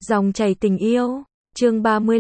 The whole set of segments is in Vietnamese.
Dòng chảy tình yêu, chương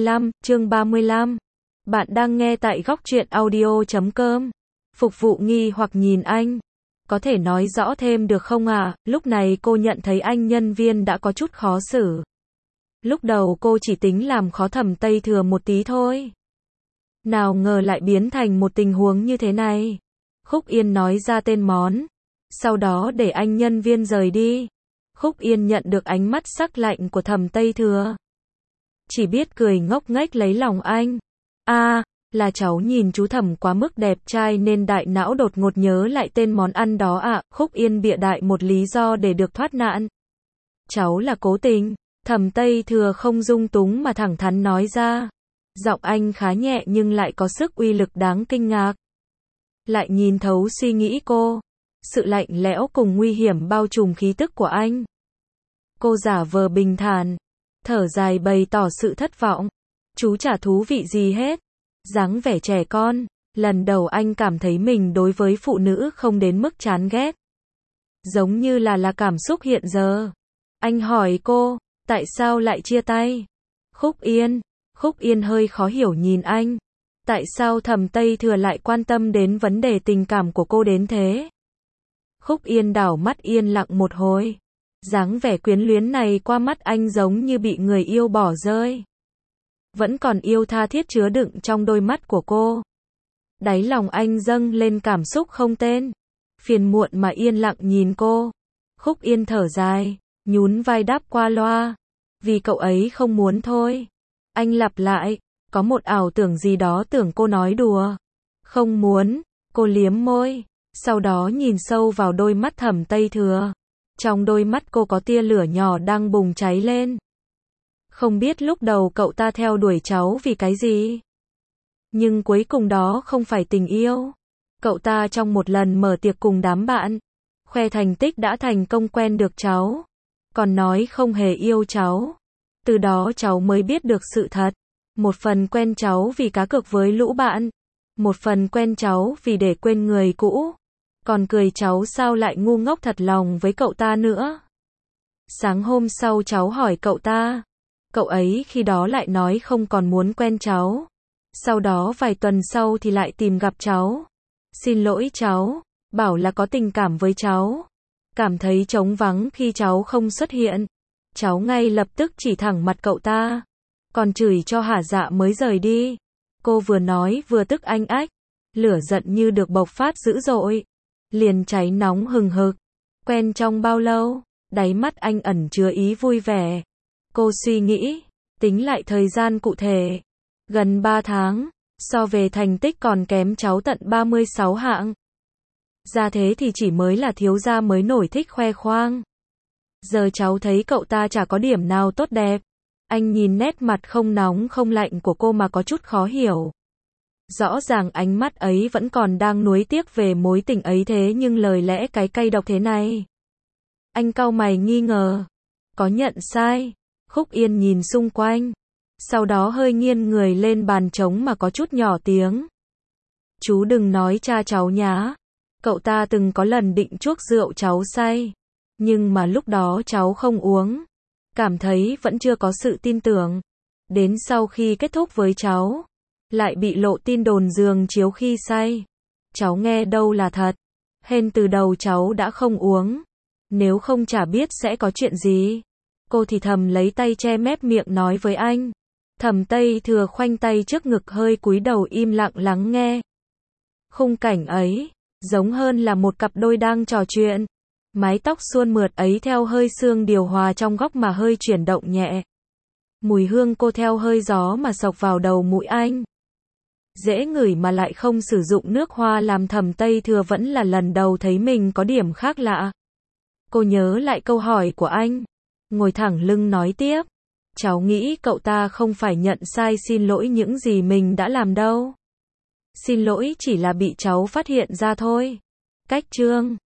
35. Bạn đang nghe tại góc truyện audio.com. Phục vụ nghi hoặc nhìn anh. Có thể nói rõ thêm được không ạ? Lúc này cô nhận thấy anh nhân viên đã có chút khó xử. Lúc đầu cô chỉ tính làm khó Thẩm Tây Thừa một tí thôi. Nào ngờ lại biến thành một tình huống như thế này. Khúc Yên nói ra tên món. Sau đó để anh nhân viên rời đi. Khúc Yên nhận được ánh mắt sắc lạnh của Thẩm Tây Thừa. Chỉ biết cười ngốc nghếch lấy lòng anh. Là cháu nhìn chú Thẩm quá mức đẹp trai nên đại não đột ngột nhớ lại tên món ăn đó ạ. Khúc Yên bịa đại một lý do để được thoát nạn. Cháu là cố tình. Thẩm Tây Thừa không dung túng mà thẳng thắn nói ra. Giọng anh khá nhẹ nhưng lại có sức uy lực đáng kinh ngạc. Lại nhìn thấu suy nghĩ cô. Sự lạnh lẽo cùng nguy hiểm bao trùm khí tức của anh. Cô giả vờ bình thản, thở dài bày tỏ sự thất vọng. Chú chả thú vị gì hết. Dáng vẻ trẻ con, lần đầu anh cảm thấy mình đối với phụ nữ không đến mức chán ghét. Giống như là cảm xúc hiện giờ. Anh hỏi cô, tại sao lại chia tay? Khúc Yên hơi khó hiểu nhìn anh. Tại sao Thẩm Tây Thừa lại quan tâm đến vấn đề tình cảm của cô đến thế? Khúc Yên đảo mắt yên lặng một hồi. Dáng vẻ quyến luyến này qua mắt anh giống như bị người yêu bỏ rơi. Vẫn còn yêu tha thiết chứa đựng trong đôi mắt của cô. Đáy lòng anh dâng lên cảm xúc không tên. Phiền muộn mà yên lặng nhìn cô. Khúc Yên thở dài, nhún vai đáp qua loa. Vì cậu ấy không muốn thôi. Anh lặp lại, có một ảo tưởng gì đó tưởng cô nói đùa. Không muốn, cô liếm môi. Sau đó nhìn sâu vào đôi mắt Thẩm Tây Thừa. Trong đôi mắt cô có tia lửa nhỏ đang bùng cháy lên. Không biết lúc đầu cậu ta theo đuổi cháu vì cái gì. Nhưng cuối cùng đó không phải tình yêu. Cậu ta trong một lần mở tiệc cùng đám bạn, khoe thành tích đã thành công quen được cháu. Còn nói không hề yêu cháu. Từ đó cháu mới biết được sự thật. Một phần quen cháu vì cá cược với lũ bạn. Một phần quen cháu vì để quên người cũ. Còn cười cháu sao lại ngu ngốc thật lòng với cậu ta nữa. Sáng hôm sau cháu hỏi cậu ta. Cậu ấy khi đó lại nói không còn muốn quen cháu. Sau đó vài tuần sau thì lại tìm gặp cháu. Xin lỗi cháu, bảo là có tình cảm với cháu. Cảm thấy trống vắng khi cháu không xuất hiện. Cháu ngay lập tức chỉ thẳng mặt cậu ta. Còn chửi cho hả dạ mới rời đi. Cô vừa nói vừa tức anh ách. Lửa giận như được bộc phát dữ dội. Liền cháy nóng hừng hực. Quen trong bao lâu? Đáy mắt anh ẩn chứa ý vui vẻ. Cô suy nghĩ, tính lại thời gian cụ thể. Gần 3 tháng, so về thành tích còn kém cháu tận 36 hạng. Ra thế thì chỉ mới là thiếu gia mới nổi thích khoe khoang. Giờ cháu thấy cậu ta chả có điểm nào tốt đẹp. Anh nhìn nét mặt không nóng không lạnh của cô mà có chút khó hiểu. Rõ ràng ánh mắt ấy vẫn còn đang nuối tiếc về mối tình ấy thế nhưng lời lẽ cái cay độc thế này. Anh cau mày nghi ngờ. Có nhận sai? Khúc Yên nhìn xung quanh. Sau đó hơi nghiêng người lên bàn trống mà có chút nhỏ tiếng. Chú đừng nói cha cháu nhá. Cậu ta từng có lần định chuốc rượu cháu say. Nhưng mà lúc đó cháu không uống. Cảm thấy vẫn chưa có sự tin tưởng. Đến sau khi kết thúc với cháu. Lại bị lộ tin đồn giường chiếu khi say. Cháu nghe đâu là thật. Hên từ đầu cháu đã không uống. Nếu không chả biết sẽ có chuyện gì. Cô thì thầm lấy tay che mép miệng nói với anh. Thẩm Tây Thừa khoanh tay trước ngực hơi cúi đầu im lặng lắng nghe. Khung cảnh ấy, giống hơn là một cặp đôi đang trò chuyện. Mái tóc suôn mượt ấy theo hơi sương điều hòa trong góc mà hơi chuyển động nhẹ. Mùi hương cô theo hơi gió mà xộc vào đầu mũi anh. Dễ ngửi mà lại không sử dụng nước hoa làm Thẩm Tây Thừa vẫn là lần đầu thấy mình có điểm khác lạ. Cô nhớ lại câu hỏi của anh. Ngồi thẳng lưng nói tiếp. Cháu nghĩ cậu ta không phải nhận sai xin lỗi những gì mình đã làm đâu. Xin lỗi chỉ là bị cháu phát hiện ra thôi. Cách chương